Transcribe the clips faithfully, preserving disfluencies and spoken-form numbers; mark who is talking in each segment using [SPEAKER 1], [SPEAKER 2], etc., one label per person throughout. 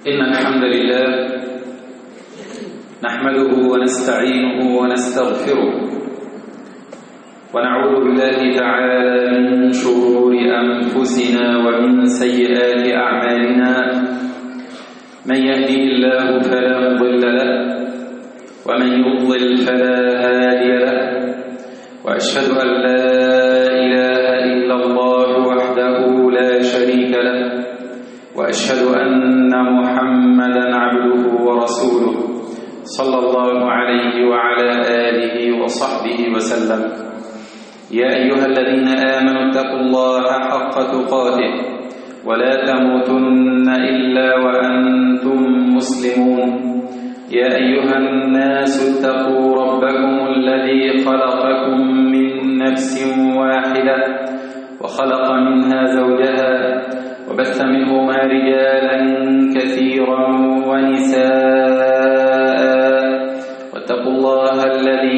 [SPEAKER 1] إن الحمد لله نحمده ونستعينه ونستغفره ونعوذ بالله تعالى من شرور أنفسنا ومن سيئات أعمالنا. من يهده الله فلا مضل له ومن يضلل فلا هادي له، وأشهد أن لا إله إلا الله وحده لا شريك له، وأشهد أن محمدا عبده ورسوله صلى الله عليه وعلى آله وصحبه وسلم. يا أيها الذين آمنوا اتقوا الله حق تقاته ولا تموتن إلا وأنتم مسلمون. يا أيها الناس اتقوا ربكم الذي خلقكم من نفس واحدة وخلق منها زوجها وبث منهما رجالا كثيرا ونساء، واتقوا الله الذي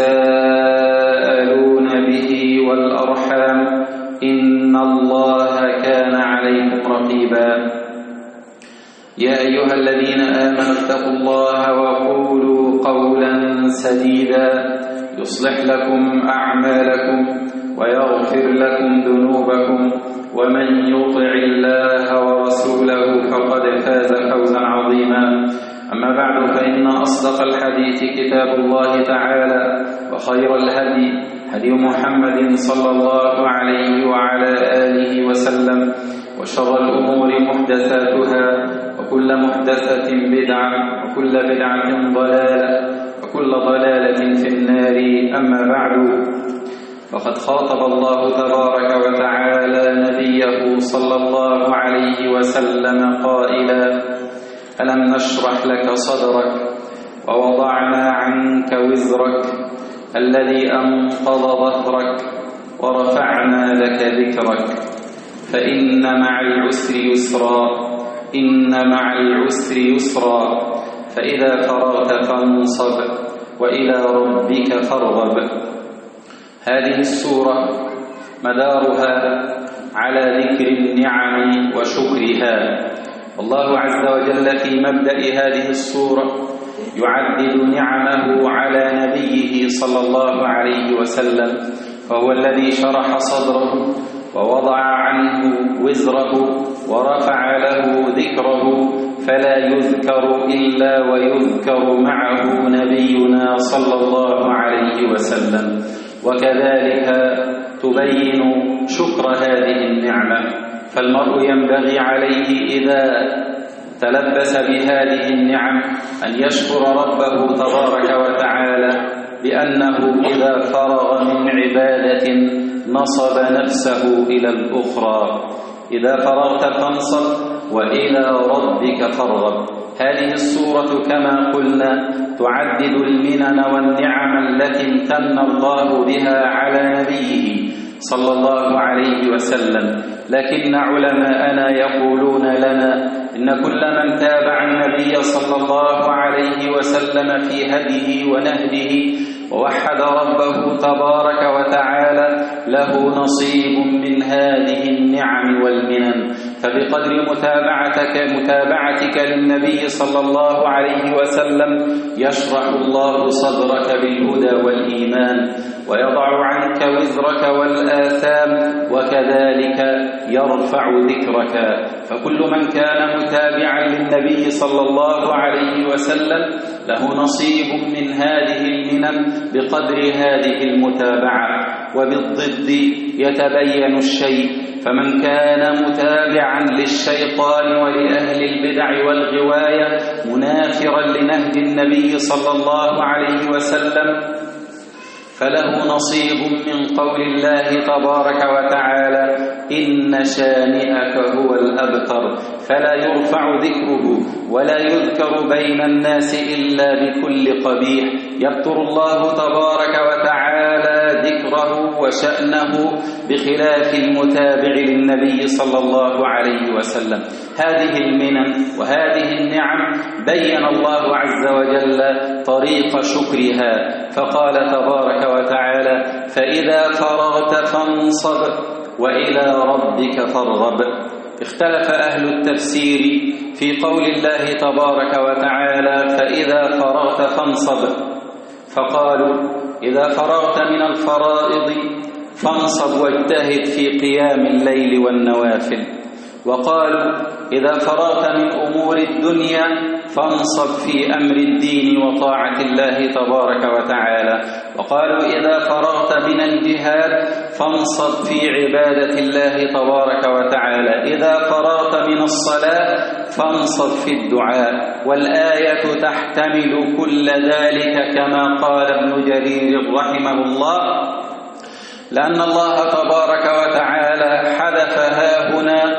[SPEAKER 1] تساءلون به والأرحام إن الله كان عليكم رقيبا. يا أيها الذين آمنوا اتقوا الله وقولوا قولا سديدا يصلح لكم أعمالكم ويغفر لكم ذنوبكم، ومن يطع الله ورسوله فقد فاز فوزا عظيما. أما بعد، فإن أصدق الحديث كتاب الله تعالى، وخير الهدي هدي محمد صلى الله عليه وعلى آله وسلم، وشر الأمور محدثاتها، وكل محدثة بدعة، وكل بدعة ضلالة، وكل ضلالة في النار. أما بعد، فقد خاطب الله تبارك وتعالى نبيه صلى الله عليه وسلم قائلا: ألم نشرح لك صدرك ووضعنا عنك وزرك الذي أنقض ظهرك ورفعنا لك ذكرك فإن مع العسر يسرا إن مع العسر يسرا فإذا فرغت فانصب وإلى ربك فارغب. هذه السورة مدارها على ذكر النعم وشكرها. الله عز وجل في مبدأ هذه السورة يعدد نعمه على نبيه صلى الله عليه وسلم، فهو الذي شرح صدره ووضع عنه وزره ورفع له ذكره، فلا يذكر إلا ويذكر معه نبينا صلى الله عليه وسلم. وكذلك تبين شكر هذه النعمة، فالمرء ينبغي عليه إذا تلبس بهذه النعم أن يشكر ربه تبارك وتعالى بأنه إذا فرغ من عبادة نصب نفسه إلى الأخرى. إذا فرغت فانصب وإلى ربك فارغب. هذه السورة كما قلنا تعدد المنن والنعم التي امتن الله بها على نبيه صلى الله عليه وسلم، لكن علماءنا يقولون لنا إن كل من تابع النبي صلى الله عليه وسلم في هديه ونهجه ووحد ربه تبارك وتعالى له نصيب من هذه النعم والمنن. فبقدر متابعتك متابعتك للنبي صلى الله عليه وسلم يشرح الله صدرك بالهدى والإيمان، ويضع عنك وزرك والآثام، وكذلك يرفع ذكرك. فكل من كان متابعا للنبي صلى الله عليه وسلم له نصيب من هذه المنن بقدر هذه المتابعة. وبالضد يتبين الشيء، فمن كان متابعا للشيطان ولأهل البدع والغواية منافرا لنهج النبي صلى الله عليه وسلم فله نصيب من قول الله تبارك وتعالى: إن شانئك هو الأبتر، فلا يرفع ذكره ولا يذكر بين الناس إلا بكل قبيح. يبتر الله تبارك وتعالى ذكره وشأنه بخلاف المتابع للنبي صلى الله عليه وسلم. هذه المنن وهذه النعم بين الله عز وجل طريق شكرها، فقال تبارك وتعالى: فإذا فرغت فانصب وإلى ربك فارغب. اختلف أهل التفسير في قول الله تبارك وتعالى فإذا فرغت فانصب، فقالوا إذا فرغت من الفرائض فانصب واجتهد في قيام الليل والنوافل، وقالوا إذا فرغت من أمور الدنيا فانصب في أمر الدين وطاعة الله تبارك وتعالى، وقالوا إذا فرغت من الجهاد فانصب في عبادة الله تبارك وتعالى، إذا فرغت من الصلاة فانصب في الدعاء. والآية تحتمل كل ذلك كما قال ابن جرير رحمه الله، لأن الله تبارك وتعالى حذف هاهنا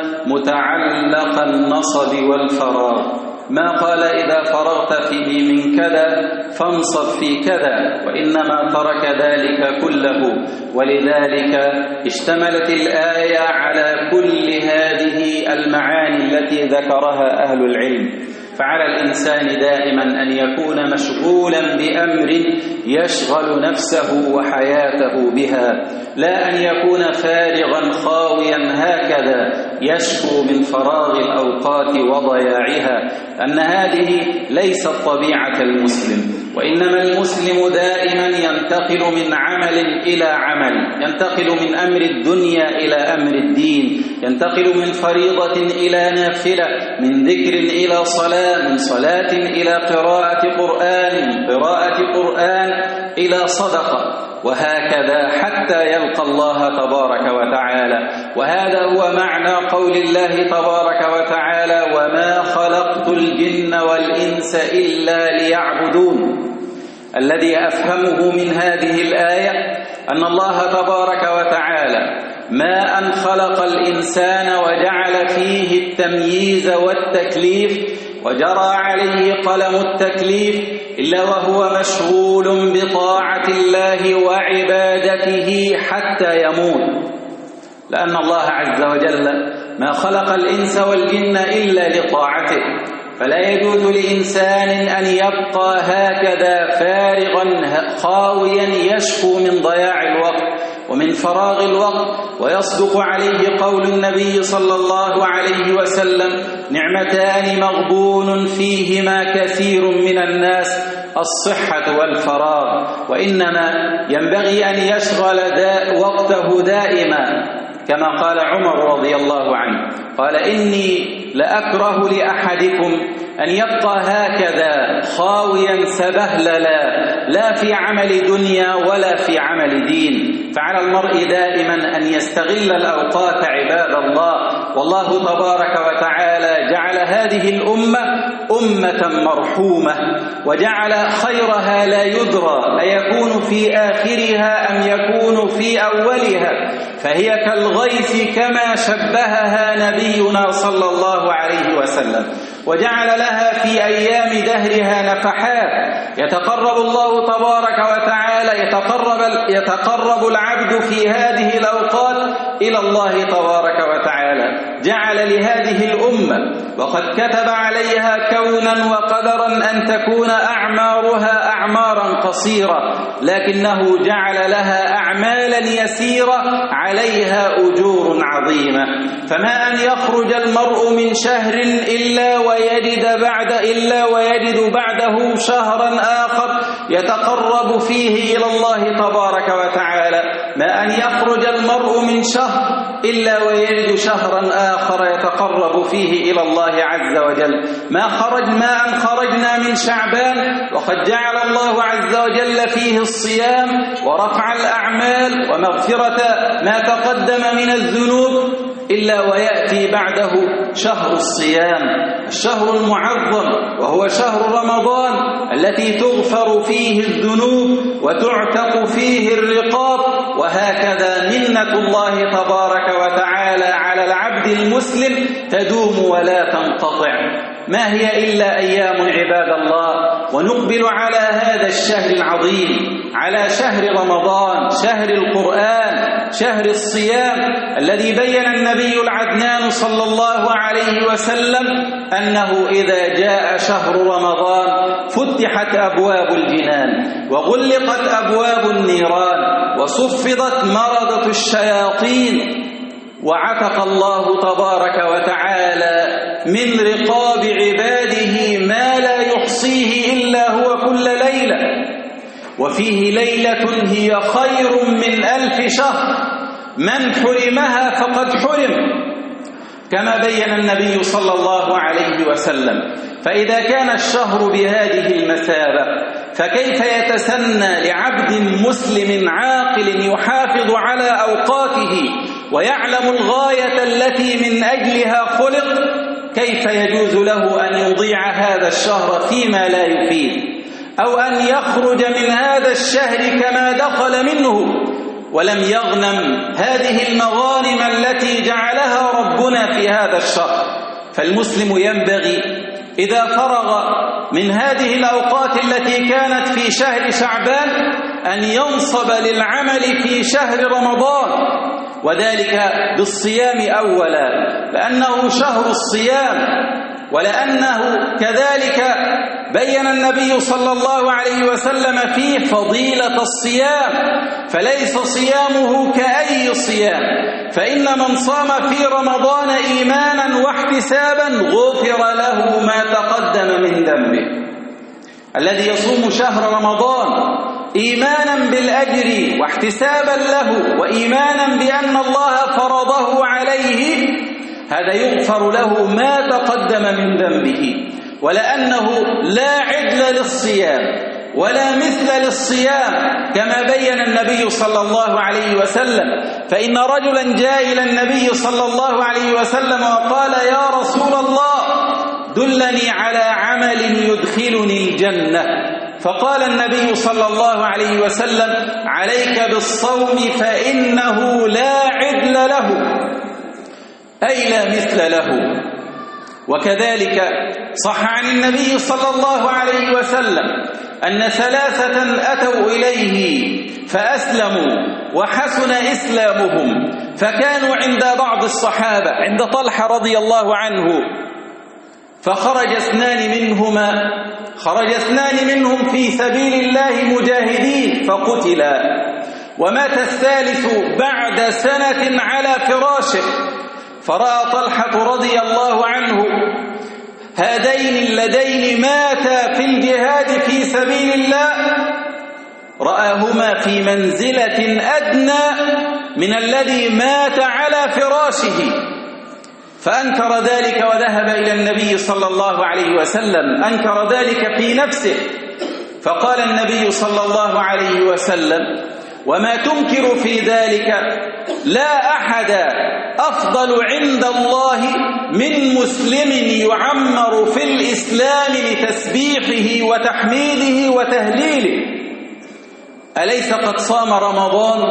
[SPEAKER 1] متعلق النصب والفراغ، ما قال إذا فرغت فيه من كذا فانصب في كذا، وإنما ترك ذلك كله، ولذلك اشتملت الآية على كل هذه المعاني التي ذكرها أهل العلم. فعلى الإنسان دائما أن يكون مشغولا بأمر يشغل نفسه وحياته بها، لا أن يكون فارغا خاويا هكذا يشكو من فراغ الأوقات وضياعها، أن هذه ليست طبيعة المسلم، وإنما المسلم دائما ينتقل من عمل إلى عمل، ينتقل من أمر الدنيا إلى أمر الدين، ينتقل من فريضة إلى نافلة، من ذكر إلى صلاة، من صلاة إلى قراءة قرآن، من قراءة قرآن إلى صدقة، وهكذا حتى يلقى الله تبارك وتعالى. وهذا هو معنى قول الله تبارك وتعالى وما خلقت الجن والإنس إلا ليعبدون. الذي أفهمه من هذه الآية أن الله تبارك وتعالى ما أن خلق الإنسان وجعل فيه التمييز والتكليف وجرى عليه قلم التكليف إلا وهو مشغول بطاعة الله وعبادته حتى يموت، لأن الله عز وجل ما خلق الإنس والجن إلا لطاعته، فلا يجوز لإنسان أن يبقى هكذا فارغا خاويا يشكو من ضياع الوقت ومن فراغ الوقت. ويصدق عليه قول النبي صلى الله عليه وسلم نعمتان مغبون فيهما كثير من الناس الصحة والفراغ، وإنما ينبغي أن يشغل دا وقته دائما، كما قال عمر رضي الله عنه قال إني لأكره لأحدكم أن يبقى هكذا خاويا سبهللا لا في عمل دنيا ولا في عمل دين. فعلى المرء دائما أن يستغل الأوقات عباد الله. والله تبارك وتعالى جعل هذه الأمة أمة مرحومة، وجعل خيرها لا يدرى أيكون في آخرها أم يكون في أولها، فهي كالغيث كما شبهها نبينا صلى الله عليه وسلم، وجعل لها في أيام دهرها نفحات يتقرب الله تبارك وتعالى يتقرب, يتقرب العبد في هذه الأوقات إلى الله تبارك وتعالى. جعل لهذه الأمة وقد كتب عليها كونا وقدرا أن تكون أعمارها أعمارا قصيرة، لكنه جعل لها أعمالا يسيرة عليها أجور عظيمة. فما أن يخرج المرء من شهر إلا ويجد بعد إلا ويجد بعده شهرا آخر يتقرب فيه إلى الله تبارك وتعالى، ما أن يخرج المرء من شهر إلا ويجد شهرا آخر يتقرب فيه إلى الله عز وجل. ما خرج ما أن خرجنا من شعبان وقد جعل الله عز وجل فيه الصيام ورفع الأعمال ومغفرة ما تقدم من الذنوب إلا ويأتي بعده شهر الصيام، الشهر المعظم، وهو شهر رمضان التي تغفر فيه الذنوب وتعتق فيه الرقاب. وهكذا منة الله تبارك وتعالى على العبد المسلم تدوم ولا تنقطع. ما هي إلا أيام عباد الله، ونقبل على هذا الشهر العظيم، على شهر رمضان، شهر القرآن، شهر الصيام الذي بين النبي العدنان صلى الله عليه وسلم أنه إذا جاء شهر رمضان فتحت أبواب الجنان وغلقت أبواب النيران وصفدت مردة الشياطين وعتق الله تبارك وتعالى من رقاب عباده ما لا يحصيه إلا هو كل ليلة، وفيه ليلة هي خير من ألف شهر، من حرمها فقد حرم، كما بين النبي صلى الله عليه وسلم. فإذا كان الشهر بهذه المثابة فكيف يتسنى لعبد مسلم عاقل يحافظ على أوقاته ويعلم الغاية التي من أجلها خلق، كيف يجوز له أن يضيع هذا الشهر فيما لا يفيد، أو أن يخرج من هذا الشهر كما دخل منه ولم يغنم هذه المغانم التي جعلها ربنا في هذا الشهر؟ فالمسلم ينبغي إذا فرغ من هذه الأوقات التي كانت في شهر شعبان أن ينصب للعمل في شهر رمضان، وذلك بالصيام أولا لأنه شهر الصيام، ولأنه كذلك بين النبي صلى الله عليه وسلم فيه فضيلة الصيام، فليس صيامه كأي صيام، فإن من صام في رمضان إيمانا واحتسابا غفر له ما تقدم من ذنبه. الذي يصوم شهر رمضان إيمانا بالأجر واحتسابا له وإيمانا بأن الله فرضه عليه، هذا يغفر له ما تقدم من ذنبه، ولأنه لا عدل للصيام ولا مثل للصيام كما بين النبي صلى الله عليه وسلم. فإن رجلا جاء إلى النبي صلى الله عليه وسلم وقال: يا رسول الله دلني على عمل يدخلني الجنة. فقال النبي صلى الله عليه وسلم: عليك بالصوم فإنه لا عدل له، أي لا مثل له. وكذلك صح عن النبي صلى الله عليه وسلم أن ثلاثة أتوا إليه فأسلموا وحسن إسلامهم، فكانوا عند بعض الصحابة عند طلحة رضي الله عنه، فخرج اثنان منهما خرج اثنان منهم في سبيل الله مجاهدين فقتلا، ومات الثالث بعد سنة على فراشه. فرأى طلحة رضي الله عنه هذين اللذين ماتا في الجهاد في سبيل الله، رآهما في منزلة أدنى من الذي مات على فراشه، فأنكر ذلك وذهب إلى النبي صلى الله عليه وسلم، أنكر ذلك في نفسه، فقال النبي صلى الله عليه وسلم: وما تنكر في ذلك؟ لا أحد أفضل عند الله من مسلم يعمر في الإسلام لتسبيحه وتحميده وتهليله. أليس قد صام رمضان؟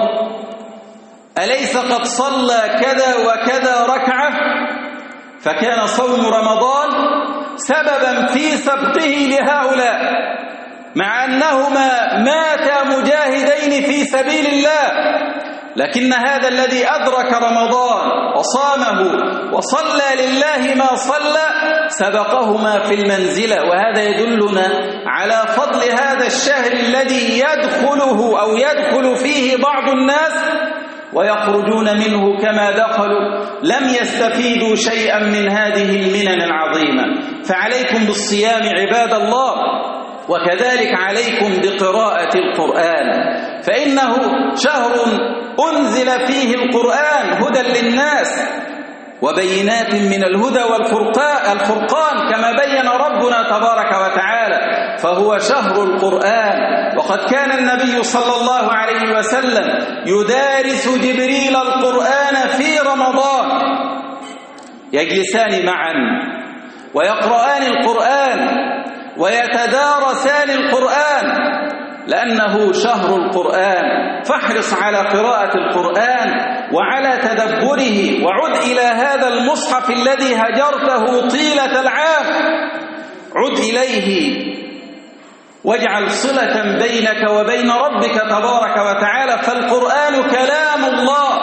[SPEAKER 1] أليس قد صلى كذا وكذا ركعة؟ فكان صوم رمضان سببا في سبقه لهؤلاء، مع أنهما ماتا مجاهدين في سبيل الله، لكن هذا الذي أدرك رمضان وصامه وصلى لله ما صلى سبقهما في المنزلة. وهذا يدلنا على فضل هذا الشهر الذي يدخله أو يدخل فيه بعض الناس ويخرجون منه كما دخلوا لم يستفيدوا شيئا من هذه المنن العظيمة. فعليكم بالصيام عباد الله، وكذلك عليكم بقراءة القرآن، فإنه شهر أنزل فيه القرآن هدى للناس وبينات من الهدى والفرقان كما بين ربنا تبارك وتعالى، فهو شهر القرآن. وقد كان النبي صلى الله عليه وسلم يدارس جبريل القرآن في رمضان، يجلسان معا ويقرآن القرآن ويتدارسان القرآن لأنه شهر القرآن. فاحرص على قراءة القرآن وعلى تدبره، وعد إلى هذا المصحف الذي هجرته طيلة العام، عد إليه واجعل صلة بينك وبين ربك تبارك وتعالى، فالقرآن كلام الله،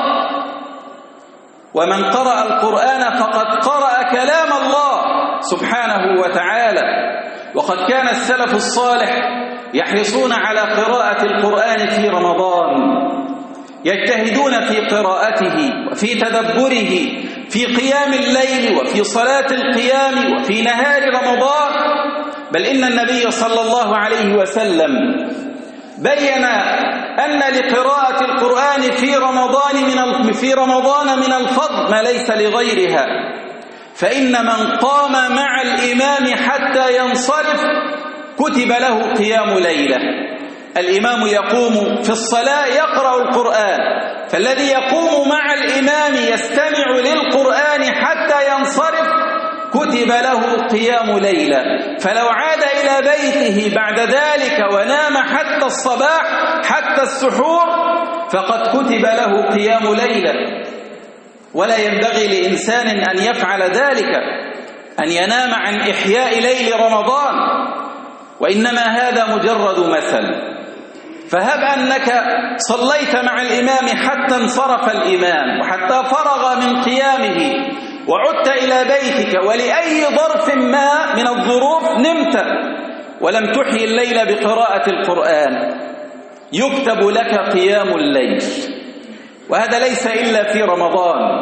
[SPEAKER 1] ومن قرأ القرآن فقد قرأ كلام الله سبحانه وتعالى. وقد كان السلف الصالح يحرصون على قراءة القرآن في رمضان، يجتهدون في قراءته وفي تدبره في قيام الليل وفي صلاة القيام وفي نهار رمضان. بل إن النبي صلى الله عليه وسلم بين أن لقراءة القرآن في رمضان من في رمضان من الفضل ما ليس لغيرها، فإن من قام مع الإمام حتى ينصرف كتب له قيام ليلة. الإمام يقوم في الصلاة يقرأ القرآن، فالذي يقوم مع الإمام يستمع للقرآن حتى ينصرف كتب له قيام ليلة. فلو عاد إلى بيته بعد ذلك ونام حتى الصباح حتى السحور فقد كتب له قيام ليلة. ولا ينبغي لإنسان أن يفعل ذلك، أن ينام عن إحياء ليل رمضان، وإنما هذا مجرد مثل. فهب أنك صليت مع الإمام حتى انصرف الإمام وحتى فرغ من قيامه وعدت إلى بيتك ولأي ظرف ما من الظروف نمت ولم تحيي الليل بقراءة القرآن، يكتب لك قيام الليل. وهذا ليس إلا في رمضان،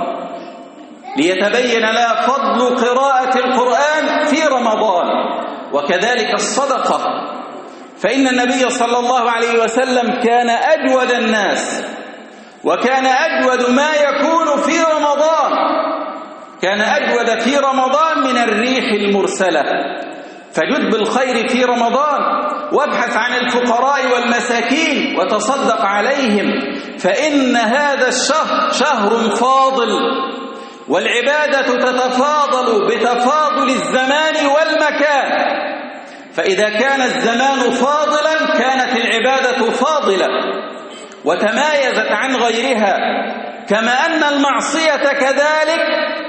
[SPEAKER 1] ليتبين لنا فضل قراءة القرآن في رمضان. وكذلك الصدقة، فإن النبي صلى الله عليه وسلم كان أجود الناس، وكان أجود ما يكون في رمضان، كان أجود في رمضان من الريح المرسلة. فجد بالخير في رمضان، وابحث عن الفقراء والمساكين وتصدق عليهم، فإن هذا الشهر شهر فاضل، والعبادة تتفاضل بتفاضل الزمان والمكان. فإذا كان الزمان فاضلا كانت العبادة فاضلة وتمايزت عن غيرها، كما أن المعصية كذلك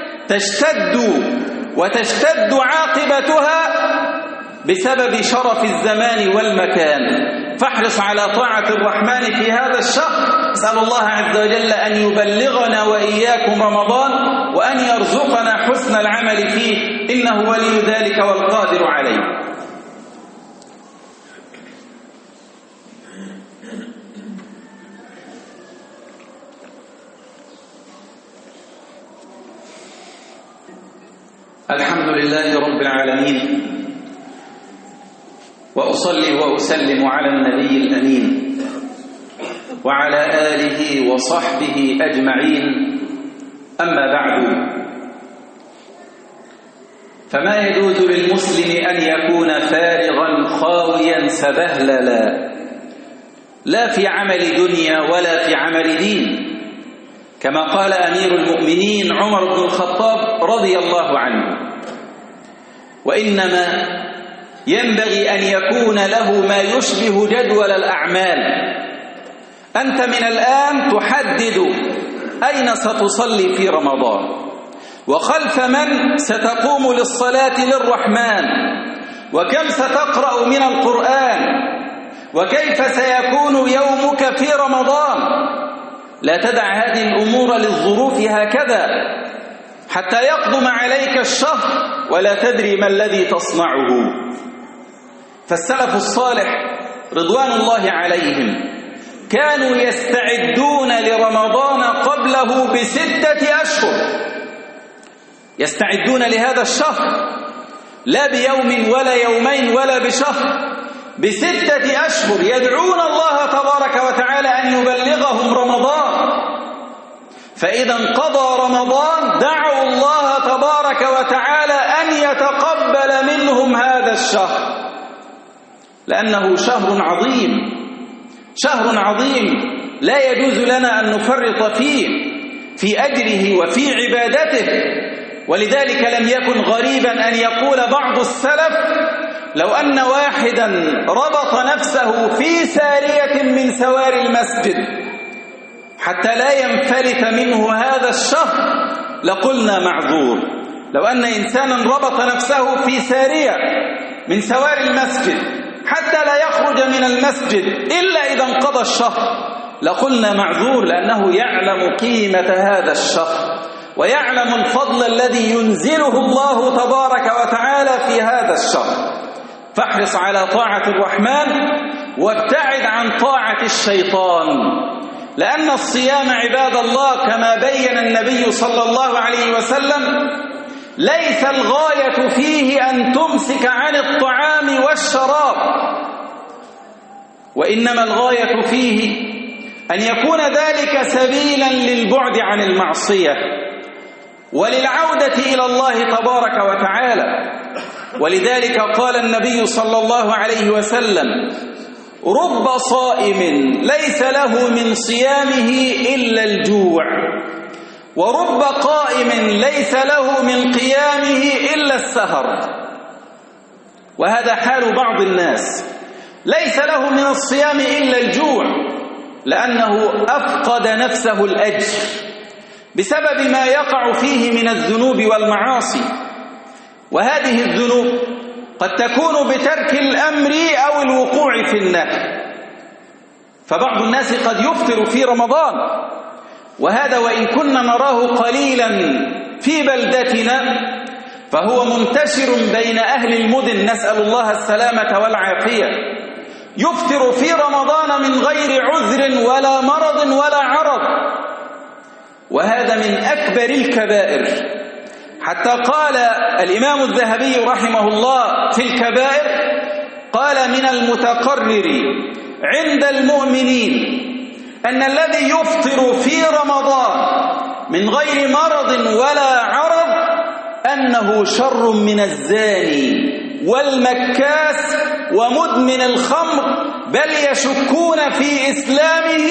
[SPEAKER 1] تشتد وتشتد عاقبتها بسبب شرف الزمان والمكان. فاحرص على طاعة الرحمن في هذا الشهر. أسأل الله عز وجل أن يبلغنا وإياكم رمضان، وأن يرزقنا حسن العمل فيه، إنه ولي ذلك والقادر عليه. الحمد لله رب العالمين، وأصلي وأسلم على النبي الأمين وعلى آله وصحبه أجمعين. أما بعد، فما يجوز للمسلم أن يكون فارغا خاويا سبهللا، لا في عمل دنيا ولا في عمل دين، كما قال أمير المؤمنين عمر بن الخطاب رضي الله عنه. وإنما ينبغي أن يكون له ما يشبه جدول الأعمال. أنت من الآن تحدد أين ستصلي في رمضان، وخلف من ستقوم للصلاة للرحمن، وكم ستقرأ من القرآن، وكيف سيكون يومك في رمضان. لا تدع هذه الأمور للظروف هكذا حتى يقدم عليك الشهر ولا تدري ما الذي تصنعه. فالسلف الصالح رضوان الله عليهم كانوا يستعدون لرمضان قبله بستة أشهر، يستعدون لهذا الشهر لا بيوم ولا يومين ولا بشهر، بستة أشهر يدعون الله تبارك وتعالى أن يبلغهم رمضان. فإذا انقضى رمضان دعوا الله تبارك وتعالى أن يتقبل منهم هذا الشهر، لأنه شهر عظيم، شهر عظيم لا يجوز لنا أن نفرط فيه في أجره وفي عبادته. ولذلك لم يكن غريبا أن يقول بعض السلف: لو أن واحدا ربط نفسه في سارية من سواري المسجد حتى لا ينفلت منه هذا الشهر لقلنا معذور. لو أن إنسانا ربط نفسه في سارية من سواري المسجد حتى لا يخرج من المسجد إلا إذا انقضى الشهر لقلنا معذور، لأنه يعلم قيمة هذا الشهر ويعلم الفضل الذي ينزله الله تبارك وتعالى في هذا الشهر. فاحرص على طاعة الرحمن وابتعد عن طاعة الشيطان. لأن الصيام عباد الله كما بين النبي صلى الله عليه وسلم ليس الغاية فيه أن تمسك عن الطعام والشراب، وإنما الغاية فيه أن يكون ذلك سبيلا للبعد عن المعصية وللعودة إلى الله تبارك وتعالى. ولذلك قال النبي صلى الله عليه وسلم: رب صائم ليس له من صيامه إلا الجوع، ورب قائم ليس له من قيامه إلا السهر. وهذا حال بعض الناس، ليس له من الصيام إلا الجوع، لأنه أفقد نفسه الأجر بسبب ما يقع فيه من الذنوب والمعاصي. وهذه الذنوب قد تكون بترك الأمر أو الوقوع في النهي. فبعض الناس قد يفطر في رمضان، وهذا وإن كنا نراه قليلا في بلدتنا فهو منتشر بين أهل المدن، نسأل الله السلامة والعافية. يفطر في رمضان من غير عذر ولا مرض ولا عرض، وهذا من أكبر الكبائر. حتى قال الإمام الذهبي رحمه الله في الكبائر، قال: من المتقرر عند المؤمنين أن الذي يفطر في رمضان من غير مرض ولا عرض أنه شر من الزاني والمكاس ومدمن الخمر، بل يشكون في إسلامه،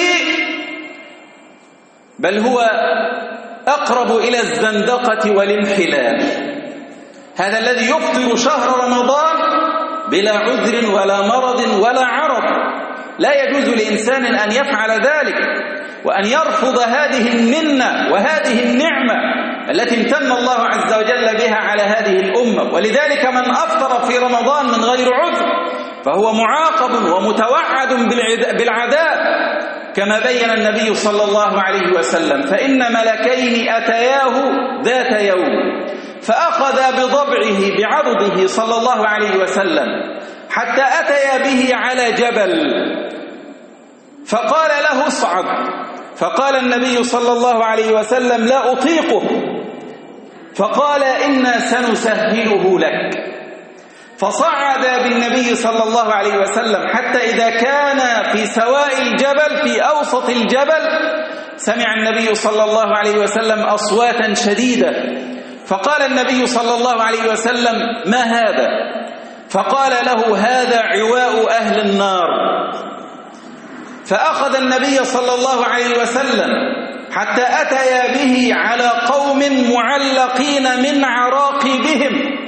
[SPEAKER 1] بل هو أقرب إلى الزندقة والانحلال. هذا الذي يفطر شهر رمضان بلا عذر ولا مرض ولا عرض، لا يجوز لإنسان أن يفعل ذلك وأن يرفض هذه المنة وهذه النعمة التي امتن الله عز وجل بها على هذه الأمة. ولذلك من أفطر في رمضان من غير عذر فهو معاقب ومتوعد بالعذاب، كما بين النبي صلى الله عليه وسلم: فإن ملكين أتياه ذات يوم فأخذ بضبعه بعرضه صلى الله عليه وسلم حتى أتيا به على جبل، فقال له: اصعد. فقال النبي صلى الله عليه وسلم: لا أطيقه. فقال: إنا سنسهله لك. فصعد بالنبي صلى الله عليه وسلم حتى إذا كان في سواء الجبل في أوسط الجبل سمع النبي صلى الله عليه وسلم أصواتا شديدة، فقال النبي صلى الله عليه وسلم: ما هذا؟ فقال له: هذا عواء أهل النار. فأخذ النبي صلى الله عليه وسلم حتى أتيا به على قوم معلقين من عراقبهم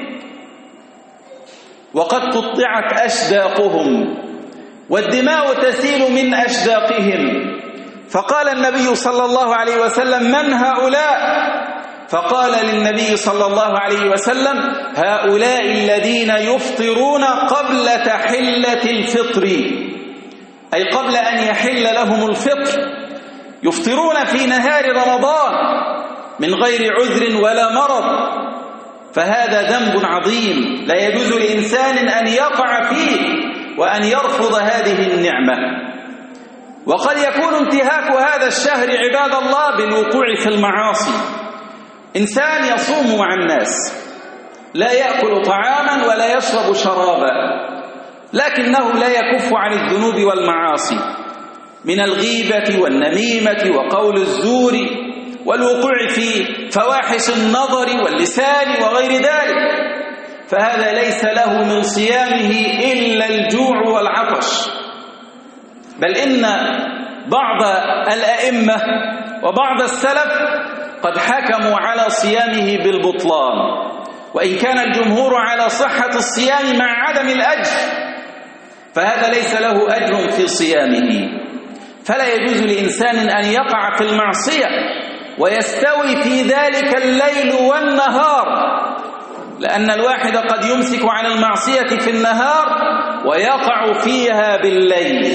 [SPEAKER 1] وقد قطعت أشداقهم والدماء تسيل من أشداقهم. فقال النبي صلى الله عليه وسلم: من هؤلاء؟ فقال للنبي صلى الله عليه وسلم: هؤلاء الذين يفطرون قبل تحلة الفطر، أي قبل أن يحل لهم الفطر، يفطرون في نهار رمضان من غير عذر ولا مرض. فهذا ذنب عظيم لا يجوز لإنسان أن يقع فيه وأن يرفض هذه النعمة. وقد يكون انتهاك هذا الشهر عباد الله بالوقوع في المعاصي. إنسان يصوم مع الناس، لا يأكل طعاما ولا يشرب شرابا، لكنه لا يكف عن الذنوب والمعاصي من الغيبة والنميمة وقول الزور والوقوع في فواحش النظر واللسان وغير ذلك، فهذا ليس له من صيامه إلا الجوع والعطش. بل إن بعض الأئمة وبعض السلف قد حكموا على صيامه بالبطلان، وإن كان الجمهور على صحة الصيام مع عدم الأجر، فهذا ليس له أجر في صيامه. فلا يجوز لإنسان أن يقع في المعصية ويستوي في ذلك الليل والنهار، لأن الواحد قد يمسك عن المعصية في النهار ويقع فيها بالليل.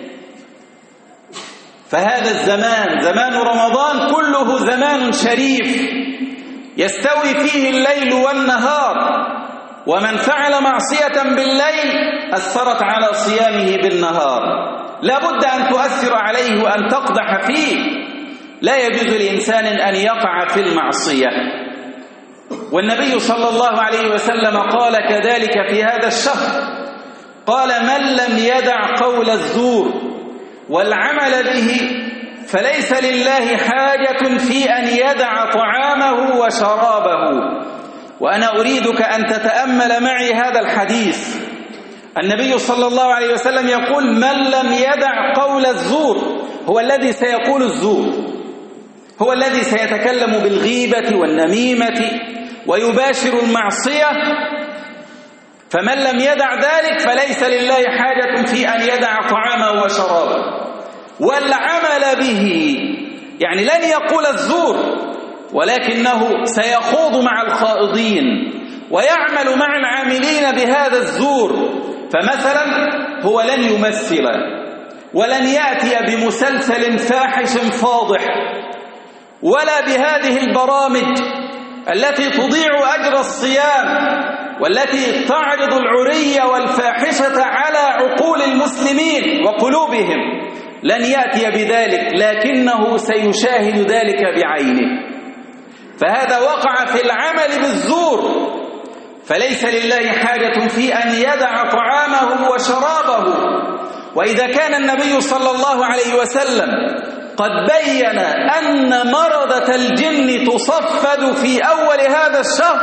[SPEAKER 1] فهذا الزمان زمان رمضان كله زمان شريف يستوي فيه الليل والنهار، ومن فعل معصية بالليل أثرت على صيامه بالنهار. لا بد أن تؤثر عليه وأن تقدح فيه. لا يجوز لإنسان أن يقع في المعصية. والنبي صلى الله عليه وسلم قال كذلك في هذا الشهر، قال: من لم يدع قول الزور والعمل به فليس لله حاجة في أن يدع طعامه وشرابه. وأنا أريدك أن تتأمل معي هذا الحديث. النبي صلى الله عليه وسلم يقول: من لم يدع قول الزور، هو الذي سيقول الزور، هو الذي سيتكلم بالغيبة والنميمة ويباشر المعصية. فمن لم يدع ذلك فليس لله حاجة في أن يدع طعامه وشرابه والعمل به، يعني لن يقول الزور ولكنه سيخوض مع الخائضين ويعمل مع العاملين بهذا الزور. فمثلا هو لن يمثل ولن يأتي بمسلسل فاحش فاضح ولا بهذه البرامج التي تضيع أجر الصيام والتي تعرض العري والفاحشة على عقول المسلمين وقلوبهم. لن يأتي بذلك، لكنه سيشاهد ذلك بعينه. فهذا وقع في العمل بالزور، فليس لله حاجة في أن يدع طعامه وشرابه. وإذا كان النبي صلى الله عليه وسلم قد بين أن مرضة الجن تصفد في أول هذا الشهر،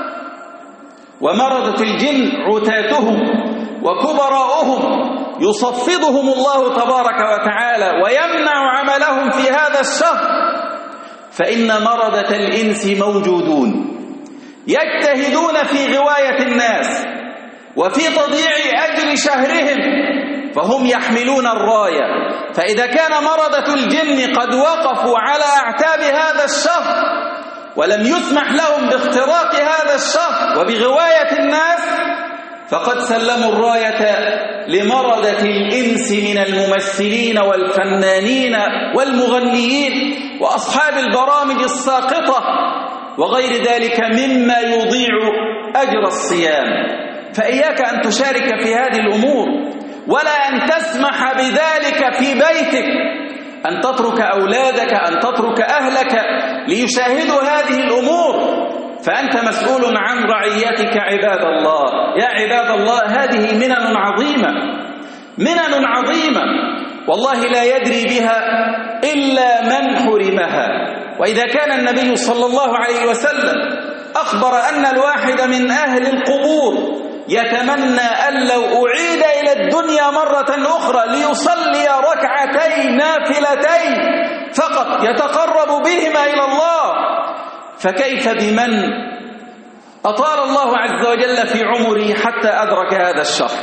[SPEAKER 1] ومرضة الجن عتاتهم وكبراؤهم يصفدهم الله تبارك وتعالى ويمنع عملهم في هذا الشهر، فإن مرضة الإنس موجودون يجتهدون في غواية الناس وفي تضييع أجر شهرهم، فهم يحملون الراية. فإذا كان مرضة الجن قد وقفوا على أعتاب هذا الشهر ولم يسمح لهم باختراق هذا الشهر وبغواية الناس، فقد سلموا الراية لمرضة الإنس من الممثلين والفنانين والمغنيين وأصحاب البرامج الساقطة وغير ذلك مما يضيع أجر الصيام. فإياك أن تشارك في هذه الأمور، ولا أن تسمح بذلك في بيتك، أن تترك أولادك، أن تترك أهلك ليشاهدوا هذه الأمور. فأنت مسؤول عن رعيتك عباد الله. يا عباد الله، هذه منن عظيمة، منن عظيمة والله لا يدري بها إلا من حرمها. وإذا كان النبي صلى الله عليه وسلم أخبر أن الواحد من أهل القبور يتمنى أن لو أعيد إلى الدنيا مرة أخرى ليصلي ركعتين نافلتين فقط يتقرب بهما إلى الله، فكيف بمن أطال الله عز وجل في عمره حتى أدرك هذا الشهر؟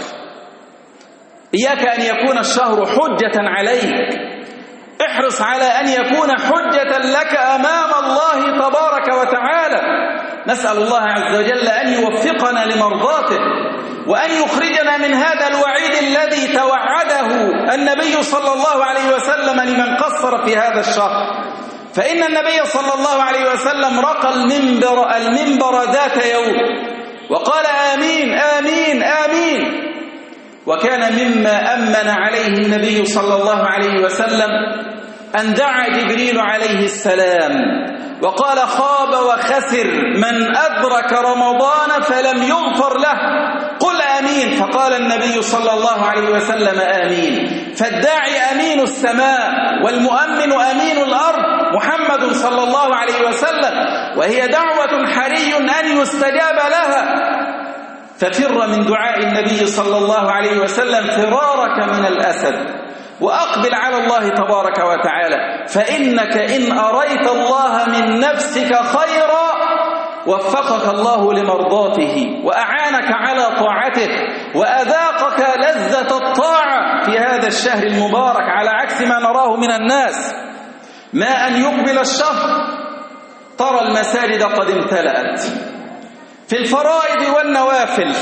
[SPEAKER 1] إياك أن يكون الشهر حجة عليك، احرص على أن يكون حجة لك أمام الله تبارك وتعالى. نسأل الله عز وجل أن يوفقنا لمرضاته وأن يخرجنا من هذا الوعيد الذي توعده النبي صلى الله عليه وسلم لمن قصر في هذا الشهر. فإن النبي صلى الله عليه وسلم رقى المنبر, المنبر ذات يوم وقال: آمين آمين آمين. وكان مما أمن عليه النبي صلى الله عليه وسلم أن دعا جبريل عليه السلام وقال: خاب وخسر من أدرك رمضان فلم يغفر له، قل آمين. فقال النبي صلى الله عليه وسلم: آمين. فالداعي أمين السماء والمؤمن أمين الأرض محمد صلى الله عليه وسلم، وهي دعوة حري أن يستجاب لها. ففر من دعاء النبي صلى الله عليه وسلم فرارك من الأسد، وأقبل على الله تبارك وتعالى، فإنك إن أريت الله من نفسك خيرا وفقك الله لمرضاته وأعانك على طاعته وأذاقك لذة الطاعة في هذا الشهر المبارك، على عكس ما نراه من الناس. ما أن يقبل الشهر ترى المساجد قد امتلأت في الفرائض والنوافل،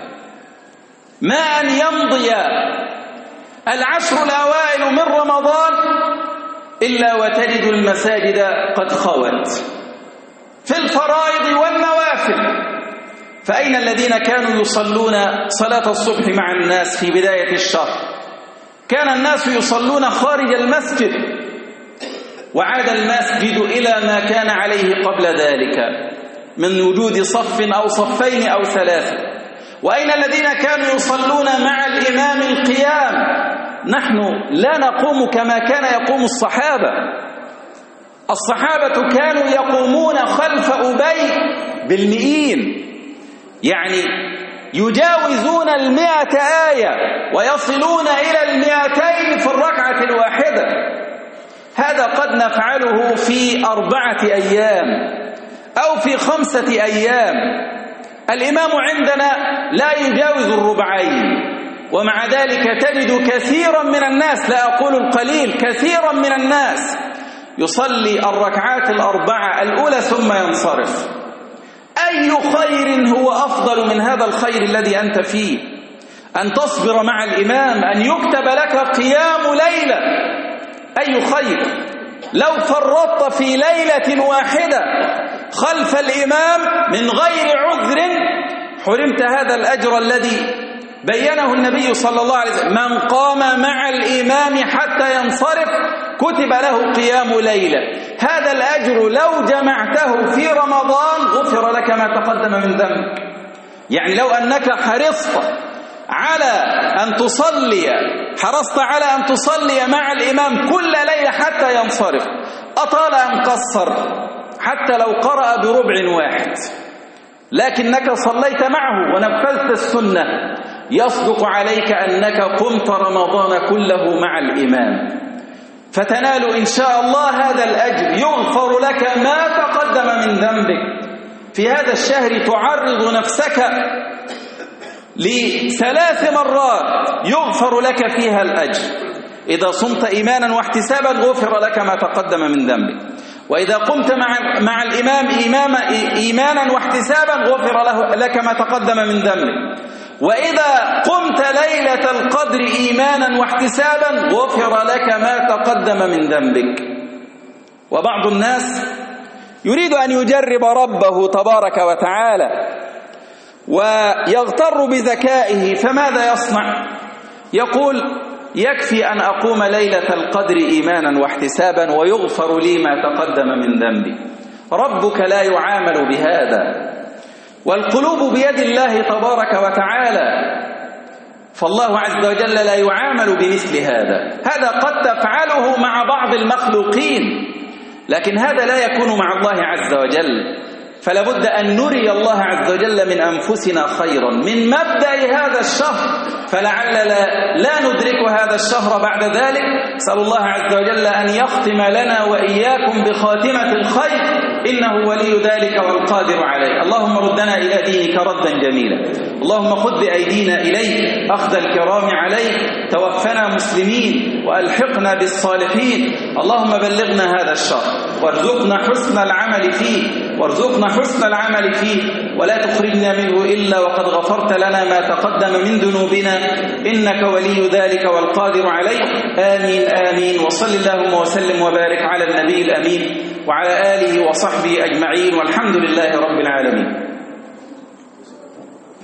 [SPEAKER 1] ما أن يمضي العشر الأوائل من رمضان إلا وتجد المساجد قد خوت في الفرائض والنوافل. فأين الذين كانوا يصلون صلاة الصبح مع الناس في بداية الشهر؟ كان الناس يصلون خارج المسجد، وعاد المسجد إلى ما كان عليه قبل ذلك من وجود صف أو صفين أو ثلاثة. وأين الذين كانوا يصلون مع الإمام القيام؟ نحن لا نقوم كما كان يقوم الصحابة. الصحابة كانوا يقومون خلف أبي بالمئين، يعني يجاوزون المئة آية ويصلون إلى المئتين في الركعة الواحدة. هذا قد نفعله في أربعة أيام أو في خمسة أيام. الإمام عندنا لا يجاوز الربعين، ومع ذلك تجد كثيرا من الناس، لا أقول القليل، كثيرا من الناس يصلي الركعات الأربعة الأولى ثم ينصرف. أي خير هو أفضل من هذا الخير الذي أنت فيه؟ أن تصبر مع الإمام، أن يكتب لك قيام ليلة. أي خير لو فرطت في ليلة واحدة خلف الإمام من غير عذر حرمت هذا الأجر الذي بينه النبي صلى الله عليه وسلم: من قام مع الإمام حتى ينصرف كتب له قيام ليلة. هذا الأجر لو جمعته في رمضان غفر لك ما تقدم من ذنبك. يعني لو أنك حرصت على أن تصلي حرصت على أن تصلي مع الإمام كل ليلة حتى ينصرف، أطال أن قصر حتى لو قرأ بربع واحد، لكنك صليت معه ونفذت السنة، يصدق عليك أنك قمت رمضان كله مع الإمام، فتنال إن شاء الله هذا الأجر، يغفر لك ما تقدم من ذنبك. في هذا الشهر تعرض نفسك لثلاث مرات يغفر لك فيها الأجر. إذا صمت إيمانا واحتسابا غفر لك ما تقدم من ذنبك، وإذا قمت مع, مع الإمام إيمانا واحتسابا غفر له لك ما تقدم من ذنبك، وإذا قمت ليلة القدر إيمانا واحتسابا غفر لك ما تقدم من ذنبك. وبعض الناس يريد أن يجرب ربه تبارك وتعالى ويغتر بذكائه، فماذا يصنع؟ يقول: يكفي أن أقوم ليلة القدر إيمانا واحتسابا ويغفر لي ما تقدم من ذنبي. ربك لا يعامل بهذا، والقلوب بيد الله تبارك وتعالى، فالله عز وجل لا يعامل بمثل هذا. هذا قد تفعله مع بعض المخلوقين، لكن هذا لا يكون مع الله عز وجل. فلا بد أن نري الله عز وجل من أنفسنا خيرا من مبدأ هذا الشهر، فلعل لا, لا ندرك هذا الشهر بعد ذلك. أسأل الله عز وجل أن يختم لنا وإياكم بخاتمة الخير، إنه ولي ذلك والقادر عليه. اللهم ردنا إلى دينك ردا جميلا، اللهم خذ بأيدينا إليك أخذ الكرام عليك، توفنا مسلمين وألحقنا بالصالحين. اللهم بلغنا هذا الشهر وارزقنا حسن العمل فيه، وارزقنا حسن العمل فيه، ولا تخرجنا منه إلا وقد غفرت لنا ما تقدم من ذنوبنا، إنك ولي ذلك والقادر عليه. آمين آمين. وصل اللهم وسلم وبارك على النبي الأمين وعلى آله وصحبه أجمعين، والحمد لله رب العالمين.